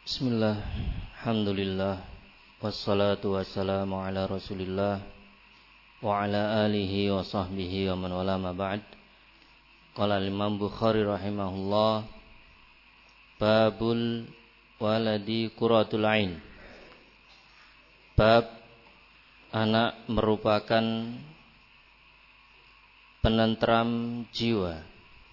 Bismillah, alhamdulillah, wassalatu wassalamu ala rasulillah wa ala alihi wa sahbihi wa man wala ma ba'd. Qala al-Imam Bukhari rahimahullah, babul waladi qurratul ain. Bab anak merupakan penentram jiwa.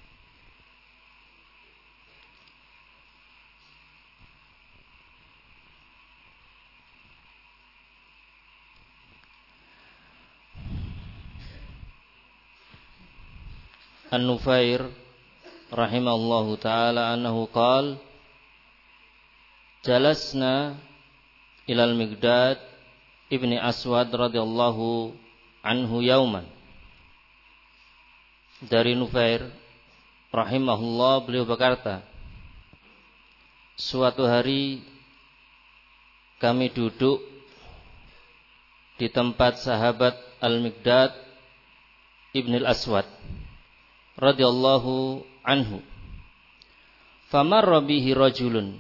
An-Nufair rahimahullahu ta'ala annahu qala jalasna ilal Miqdad ibni Aswad radhiyallahu anhu yauman. Dari Nufair rahimahullah, beliau berkata, suatu hari kami duduk di tempat sahabat Al-Miqdad ibni Aswad radhiyallahu anhu. Famarra bihi rajulun,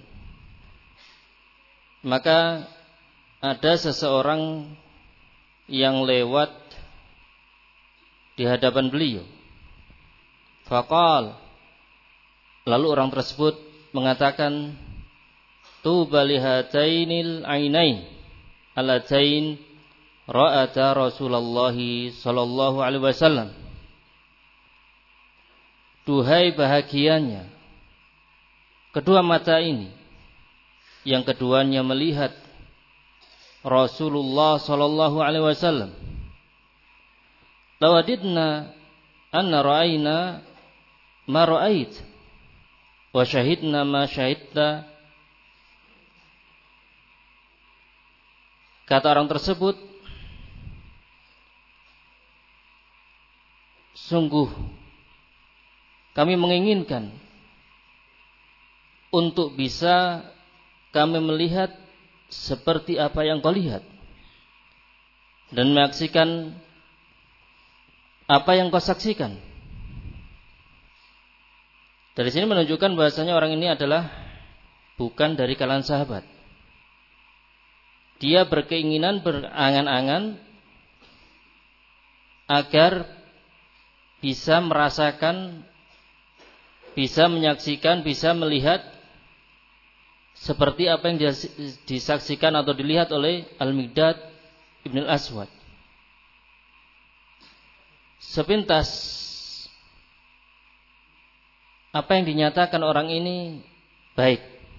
maka ada seseorang yang lewat di hadapan beliau. Faqal, lalu orang tersebut mengatakan, tuba lihatainil ainain allatain ra'ata Rasulullah sallallahu alaihi wasallam. Duhai bahagianya kedua mata ini yang keduanya melihat Rasulullah sallallahu alaihi wasallam. Lawadidna anna ra'ayna ma ra'ait wa syahidna ma syahidta. Kata orang tersebut, sungguh kami menginginkan untuk bisa kami melihat seperti apa yang kau lihat dan menyaksikan apa yang kau saksikan. Dari sini menunjukkan bahasanya orang ini adalah bukan dari kalangan sahabat. Dia berkeinginan, berangan-angan agar bisa merasakan, bisa menyaksikan, bisa melihat seperti apa yang disaksikan atau dilihat oleh Al-Miqdad ibn Al-Aswad. Sepintas apa yang dinyatakan orang ini baik,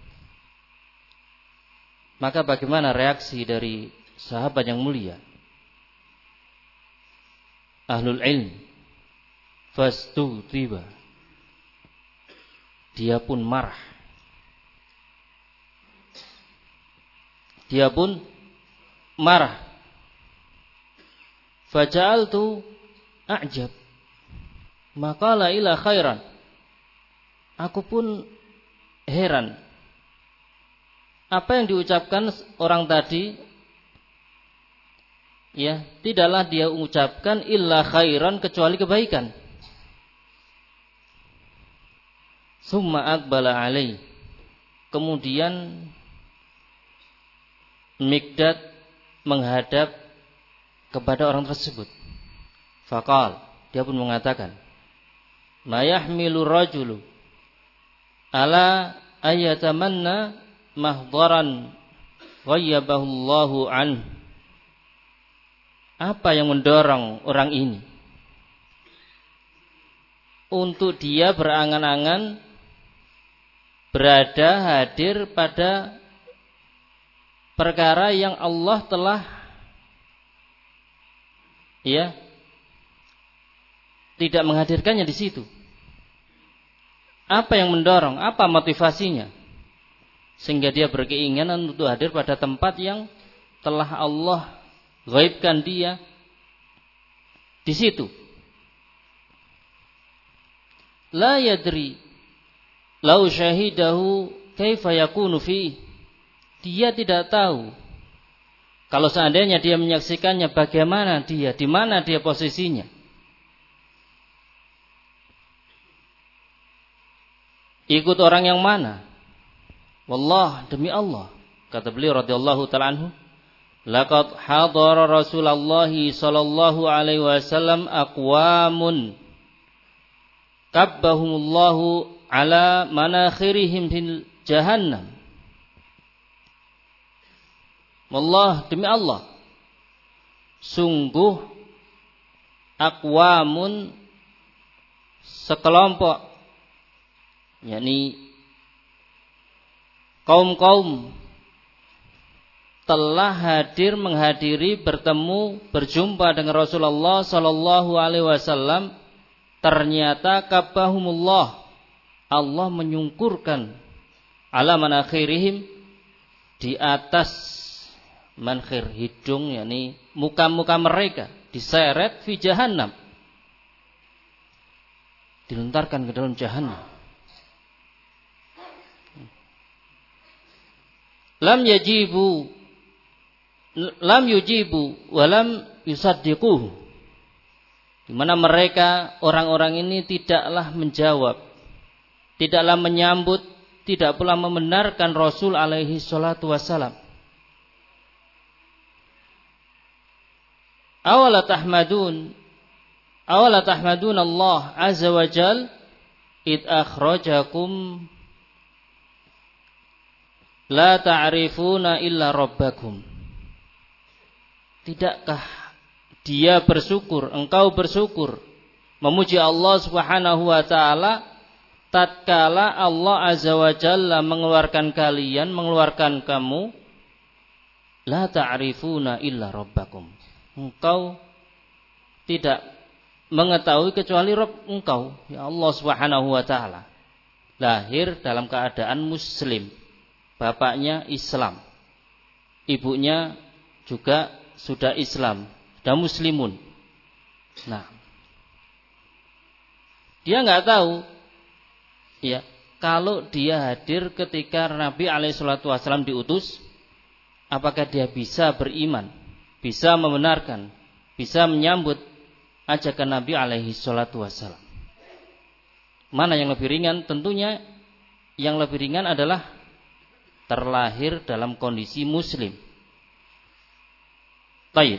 maka bagaimana reaksi dari sahabat yang mulia, ahlul ilm? Fastutiba, dia pun marah. Dia pun marah. Faja'altu a'jab, maqala ila khairan. Aku pun heran. Apa yang diucapkan orang tadi, ya, tidaklah dia mengucapkan illa khairan, kecuali kebaikan. Summa aqbala alaih, kemudian Miqdad menghadap kepada orang tersebut. Faqal, dia pun mengatakan, ma yahmilu rajulu ala ayatamanna mahdaran ghayyabahu Allahu an. Apa yang mendorong orang ini untuk dia berangan-angan berada, hadir pada perkara yang Allah telah tidak menghadirkannya di situ? Apa yang mendorong? Apa motivasinya sehingga dia berkeinginan untuk hadir pada tempat yang telah Allah ghaibkan dia di situ? La yadri lau syahidahu kaifa yakunu fi. Dia tidak tahu kalau seandainya dia menyaksikannya, bagaimana dia, di mana dia posisinya. Ikut orang yang mana? Wallah, demi Allah, kata beliau radhiyallahu taala anhu, laqad hadara Rasulullah sallallahu alaihi wasallam aqwamun kabbahumullahu ala manakhirihim fil jahannam. Wallah, demi Allah, sungguh aqwamun sekelompok, yakni kaum-kaum telah menghadiri, bertemu, berjumpa dengan Rasulullah sallallahu alaihi wasallam. Ternyata kabahumullah, Allah menyungkurkan ala manakhirihim, di atas mankhir, hidung, yakni muka-muka mereka diseret fi jahannam, dilontarkan ke dalam jahannam. Lam yujibu walam yusaddiquhu, di mana mereka orang-orang ini tidaklah menjawab, tidaklah menyambut, tidak pula membenarkan Rasul alaihi salatu wassalam. Awala tahmadun Allah azza wa jal id akhrajakum la ta'rifuna illa rabbakum. Tidakkah dia bersyukur, engkau bersyukur, memuji Allah Subhanahu wa taala tatkala Allah azza wa jalla mengeluarkan kalian, mengeluarkan kamu, la ta'rifuna illa rabbakum. Engkau tidak mengetahui kecuali Rabb engkau, ya Allah Subhanahu wa taala. Lahir dalam keadaan muslim, bapaknya Islam, ibunya juga sudah Islam, sudah muslimun. Nah, dia nggak tahu, ya, kalau dia hadir ketika Nabi alaihissalam diutus, apakah dia bisa beriman, bisa membenarkan, bisa menyambut ajakan Nabi alaihissalam. Mana yang lebih ringan? Tentunya yang lebih ringan adalah terlahir dalam kondisi muslim. Baik.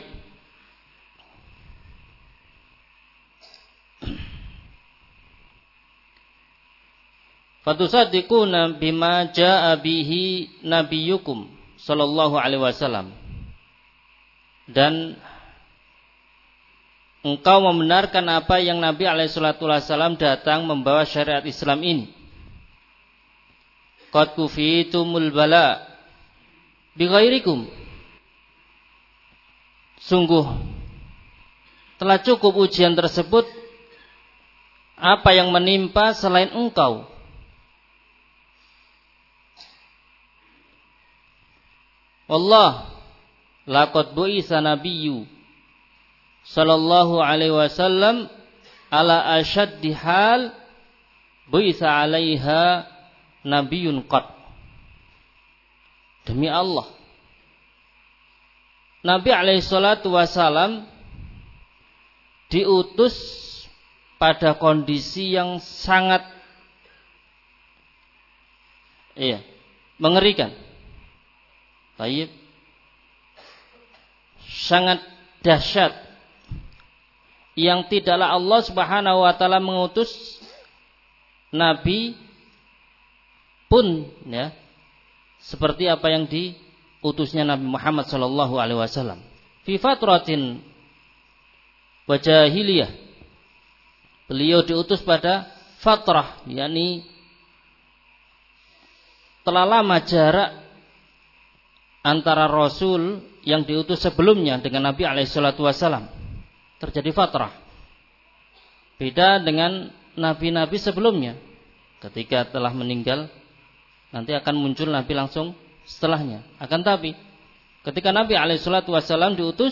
Fatusaddiquna bima jaa bihi nabiyyukum sallallahu alaihi wasallam. Dan engkau membenarkan apa yang Nabi alaihi salatu wasallam datang membawa syariat Islam ini. Qad kufitumul bala bighairikum. Sungguh telah cukup ujian tersebut, apa yang menimpa selain engkau. Wallah, laqad bu'itsa nabiyyu sallallahu alaihi wasallam ala ashaddi hal bu'itsa 'alaiha nabiyyun qad. Demi Allah, Nabi alaihissalatu wassalam diutus pada kondisi yang sangat mengerikan. Baik. Sangat dahsyat, yang tidaklah Allah Subhanahu wa taala mengutus nabi pun, ya, seperti apa yang diutusnya Nabi Muhammad sallallahu alaihi wasallam fi fatratin wa jahiliyah. Beliau diutus pada fatrah, yakni telah lama jarak antara Rasul yang diutus sebelumnya dengan Nabi alaihissalatu wassalam. Terjadi fatrah. Beda dengan nabi-nabi sebelumnya. Ketika telah meninggal, nanti akan muncul nabi langsung setelahnya. Akan tapi ketika Nabi alaihissalatu wassalam diutus,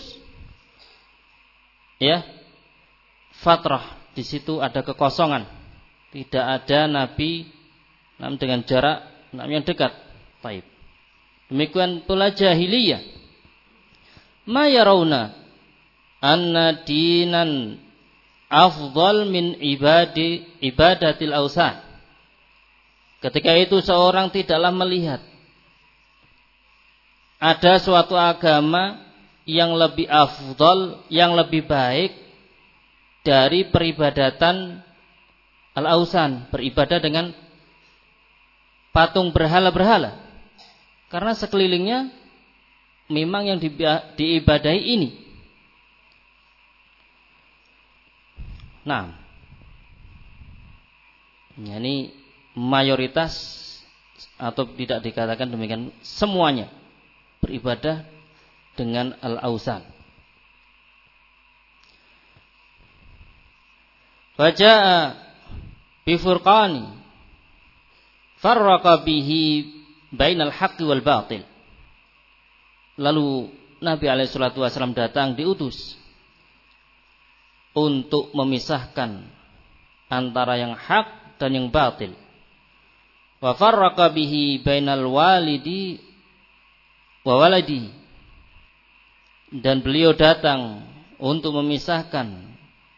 ya, fatrah, di situ ada kekosongan. Tidak ada nabi dengan jarak yang dekat. Baik. Demikian pula jahiliyah. Ma yarawna anna dinan afdal min ibadatil awsan. Ketika itu seorang tidaklah melihat ada suatu agama yang lebih afdal, yang lebih baik dari peribadatan al-ausan, beribadah dengan patung berhala-berhala. Karena sekelilingnya memang yang diibadahi ini. Nah, ini mayoritas atau tidak dikatakan demikian, semuanya beribadah dengan al-ausan. Faja'a bifurqani farraqa bihi bainal haqqi wal batil. Lalu Nabi alaihi salatu wasallam datang diutus untuk memisahkan antara yang hak dan yang batil. Wa farraqa bihi bainal walidi wa waladi. Dan beliau datang untuk memisahkan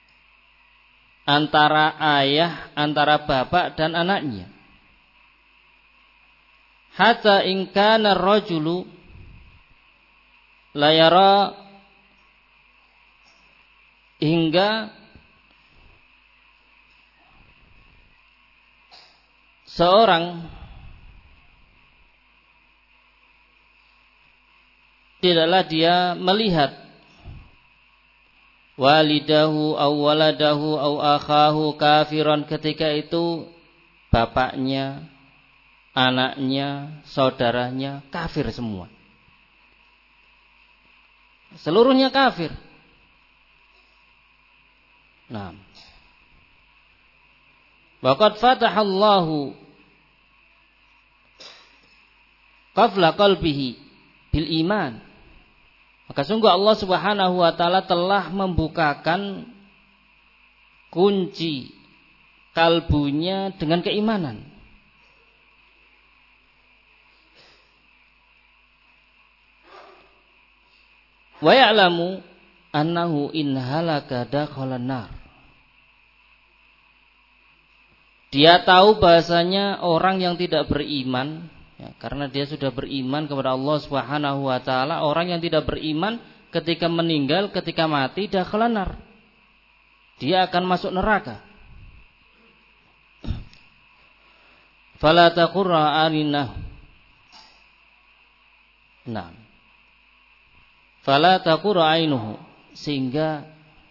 antara ayah, antara bapak dan anaknya. Hatta in kana ar-rajulu la yara, hingga seorang tidaklah dia melihat walidahu aw waladahu aw akhahu kafiran, ketika itu bapaknya, anaknya, saudaranya kafir semua. Seluruhnya kafir. Nah, waqad fatahallahu qafla qalbihi bil iman. Maka sungguh Allah Subhanahu wa taala telah membukakan kunci kalbunya dengan keimanan. Wa ya'lamu annahu in halaka dakhalan nar. Dia tahu bahasanya orang yang tidak beriman, ya, karena dia sudah beriman kepada Allah Subhanahu wa taala, orang yang tidak beriman ketika meninggal, ketika mati, dakhalan nar. Dia akan masuk neraka. Fala taqurra arinah. Nah. Fala taqurra ainuhu, sehingga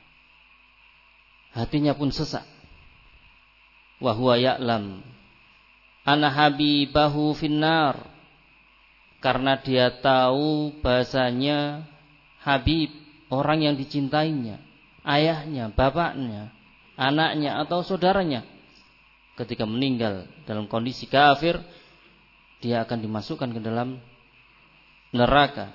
hatinya pun sesak. Wa huwa ya'lam ana habibahu finnar, karena dia tahu bahasanya habib, orang yang dicintainya, ayahnya, bapaknya, anaknya atau saudaranya, ketika meninggal dalam kondisi kafir, dia akan dimasukkan ke dalam neraka.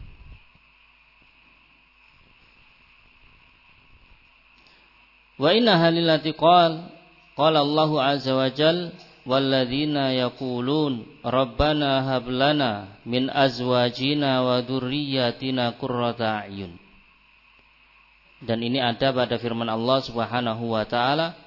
Wa inna halilati qala Allah azza wa jalla walladzina yaqulun rabbana hab lana min azwajina wa dzurriyyatina qurrata a'yun. Dan ini ada pada firman Allah Subhanahu wa taala,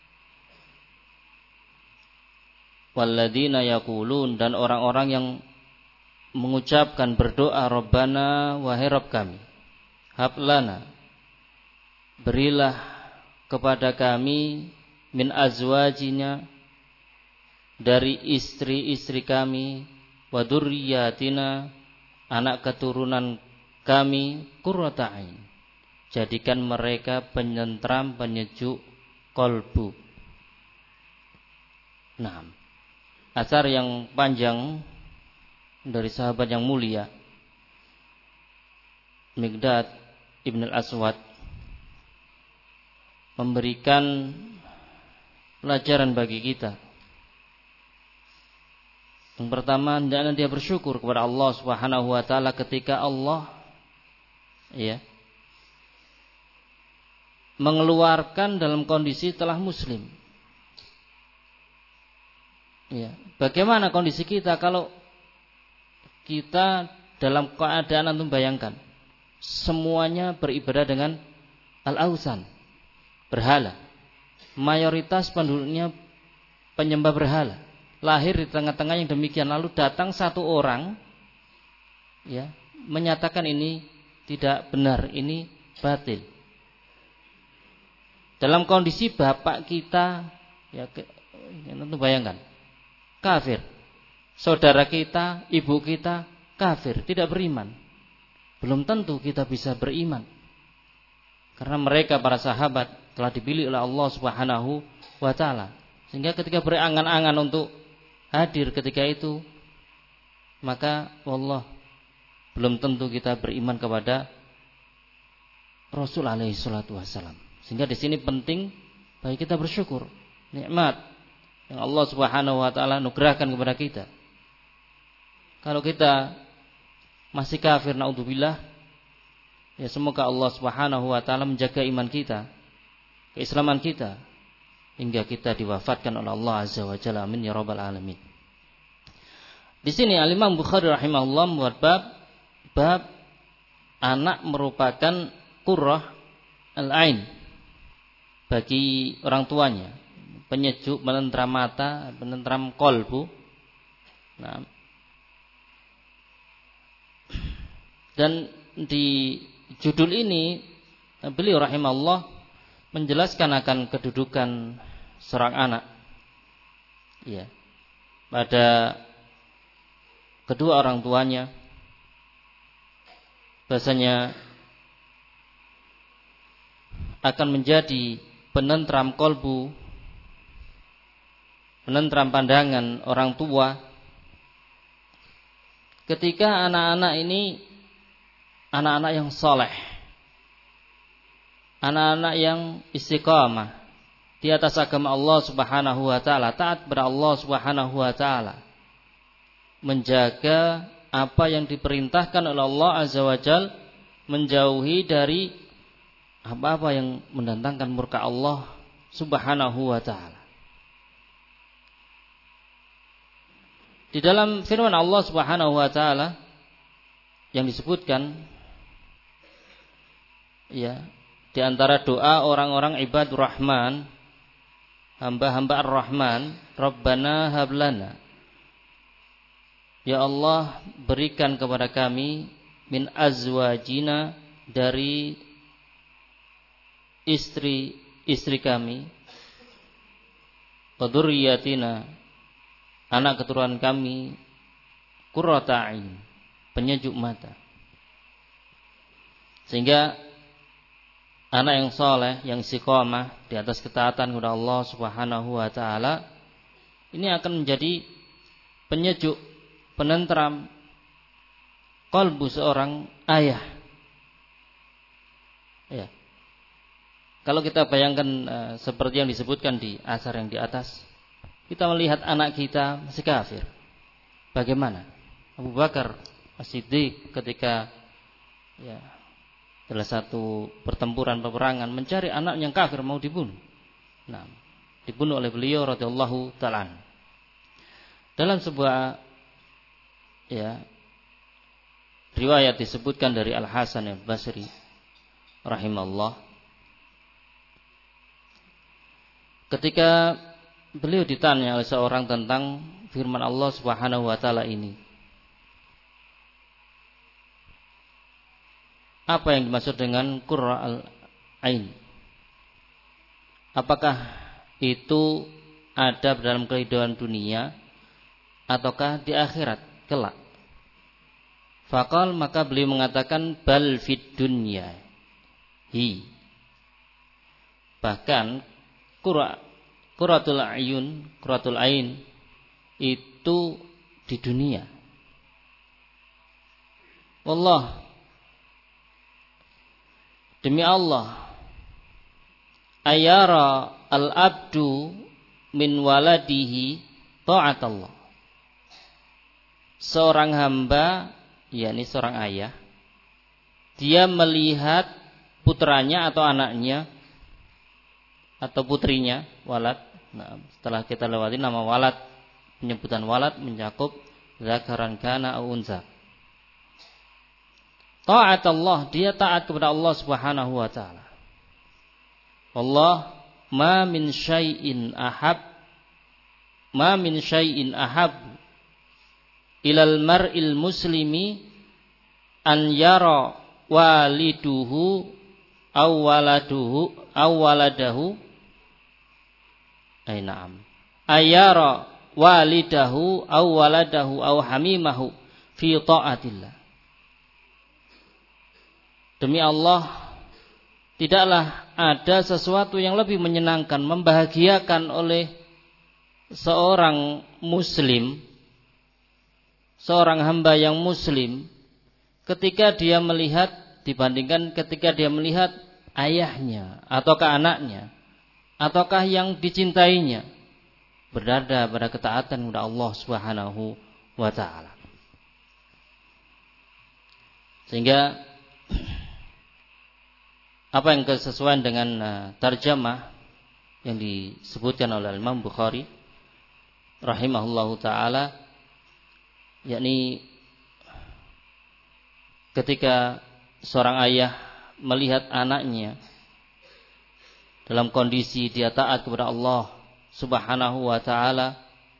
walladzina yaqulun, dan orang-orang yang mengucapkan berdoa, rabbana, wahai Rabb kami, hab lana, berilah kepada kami, min azwajina, dari istri-istri kami, wa dzurriyyatina, anak keturunan kami, qurrata ain, jadikan mereka penyentram, penyejuk kolbu. Nah, asar yang panjang dari sahabat yang mulia Miqdad ibn al-Aswad memberikan pelajaran bagi kita. Yang pertama, hendaknya dia bersyukur kepada Allah Subhanahu wa taala ketika Allah mengeluarkan dalam kondisi telah muslim. Ya, bagaimana kondisi kita kalau kita dalam keadaan, antum bayangkan, semuanya beribadah dengan al-ausan, berhala. Mayoritas penduduknya penyembah berhala. Lahir di tengah-tengah yang demikian, lalu datang satu orang ya, menyatakan ini tidak benar, ini batil. Dalam kondisi bapak kita, ya tentu bayangkan, kafir. Saudara kita, ibu kita kafir, tidak beriman. Belum tentu kita bisa beriman. Karena mereka para sahabat telah dipilih oleh Allah Subhanahu wa taala. Sehingga ketika berangan-angan untuk hadir ketika itu, maka wallah belum tentu kita beriman kepada Rasul alaihi salatu wassalam. Sehingga di sini penting bagi kita bersyukur nikmat yang Allah Subhanahu wa taala anugerahkan kepada kita. Kalau kita masih kafir, naudzubillah, ya semoga Allah Subhanahu wa taala menjaga iman kita, keislaman kita hingga kita diwafatkan oleh Allah Azza wa Jalla. Amin ya rabbal alamin. Di sini Al-Imam Bukhari rahimahullah membuat bab anak merupakan qurrah al-ain bagi orang tuanya, penyejuk, menenteram mata, menenteram kolbu. Nah, dan di judul ini beliau rahimahullah menjelaskan akan kedudukan seorang anak, ya, pada kedua orang tuanya. Bahasanya akan menjadi penentram kolbu, penentram pandangan orang tua ketika anak-anak ini anak-anak yang soleh, anak-anak yang istiqamah di atas agama Allah Subhanahu wa taala, taat kepada Allah Subhanahu wa taala, menjaga apa yang diperintahkan oleh Allah Azza wa Jalla, menjauhi dari apa-apa yang mendatangkan murka Allah Subhanahu wa taala. Di dalam firman Allah Subhanahu wa taala yang disebutkan, ya, di antara doa orang-orang ibadur Rahman, hamba-hamba Ar-Rahman, Rabbana hablana, ya Allah berikan kepada kami min azwajina, dari istri kami, wa dzurriyyatina, anak keturunan kami, qurrata a'yun, penyejuk mata. Sehingga anak yang soleh, yang istiqamah di atas ketaatan kepada Allah Subhanahu wa taala, ini akan menjadi penyejuk, penentram kalbu seorang ayah. Ya. Kalau kita bayangkan seperti yang disebutkan di asar yang di atas, kita melihat anak kita masih kafir. Bagaimana? Abu Bakar As-Siddiq ketika, ya, dalam satu pertempuran peperangan mencari anak yang kafir mau dibunuh. Nah, dibunuh oleh beliau radhiyallahu ta'ala. Dalam sebuah, ya, riwayat disebutkan dari Al-Hasan Al-Basri rahimahullah, ketika beliau ditanya oleh seorang tentang firman Allah Subhanahu wa taala ini, apa yang dimaksud dengan qurra al-ain? Apakah itu ada dalam kehidupan dunia ataukah di akhirat kelak? Faqal, maka beliau mengatakan bal fid dunya hi. Bahkan qurratul ayun, qurratul ain itu di dunia. Wallah, demi Allah, ayara al-abdu min waladihi ta'at Allah. Seorang hamba, yakni seorang ayah, dia melihat putranya atau anaknya atau putrinya, walad. Nah, setelah kita lewati nama walad, penyebutan walad mencakup zakaran kana au unsa. Ta'at Allah, dia taat kepada Allah Subhanahu wa taala. Allah ma min syai'in ahab ilal mar'il muslimi an yara waliduhu aw waladahu na'am ayara walidahu aw waladahu aw hamimahu fi ta'atillah. Demi Allah, tidaklah ada sesuatu yang lebih menyenangkan, membahagiakan oleh seorang muslim, seorang hamba yang muslim, ketika dia melihat, dibandingkan ketika dia melihat ayahnya ataukah anaknya ataukah yang dicintainya berada pada ketaatan kepada Allah Subhanahu wa taala. Sehingga apa yang kesesuaian dengan tarjamah yang disebutkan oleh Imam Bukhari rahimahullahu taala, yakni ketika seorang ayah melihat anaknya dalam kondisi dia taat kepada Allah Subhanahu wa taala,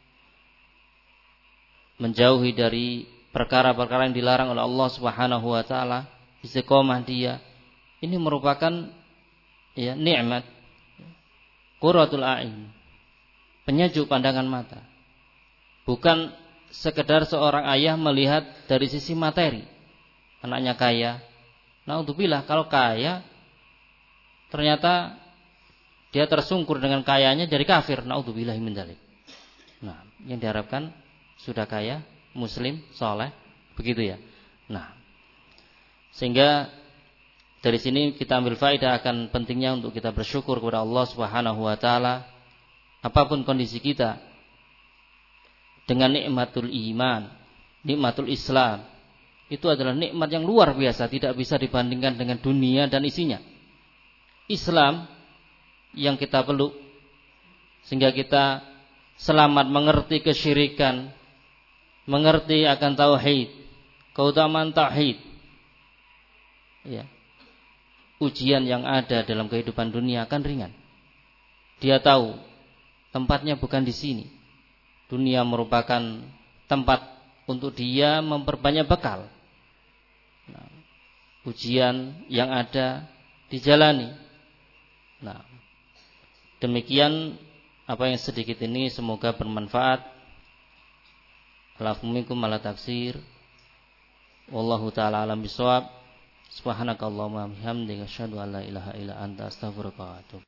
menjauhi dari perkara-perkara yang dilarang oleh Allah Subhanahu wa taala, istiqomah dia, ini merupakan nikmat, qurratul a'in, penyejuk pandangan mata. Bukan sekedar seorang ayah melihat dari sisi materi, anaknya kaya, naudzubillah, kalau kaya ternyata dia tersungkur dengan kayanya jadi kafir, naudzubillah min dzalik. Nah, yang diharapkan sudah kaya, muslim, soleh, begitu ya. Nah, sehingga dari sini kita ambil faedah akan pentingnya untuk kita bersyukur kepada Allah Subhanahu wa taala apapun kondisi kita, dengan nikmatul iman, nikmatul Islam. Itu adalah nikmat yang luar biasa, tidak bisa dibandingkan dengan dunia dan isinya. Islam yang kita peluk sehingga kita selamat mengerti kesyirikan, mengerti akan tauhid, keutamaan tauhid. Ya. Ujian yang ada dalam kehidupan dunia akan ringan. Dia tahu tempatnya bukan di sini. Dunia merupakan tempat untuk dia memperbanyak bekal. Nah, ujian yang ada dijalani. Nah, demikian apa yang sedikit ini, semoga bermanfaat. Alafu minkum ala taksir. Wallahu ta'ala alam bisawab. Subhanakallahumma bihamdika asyhadu an la ilaha illa anta astaghfiruka wa atubu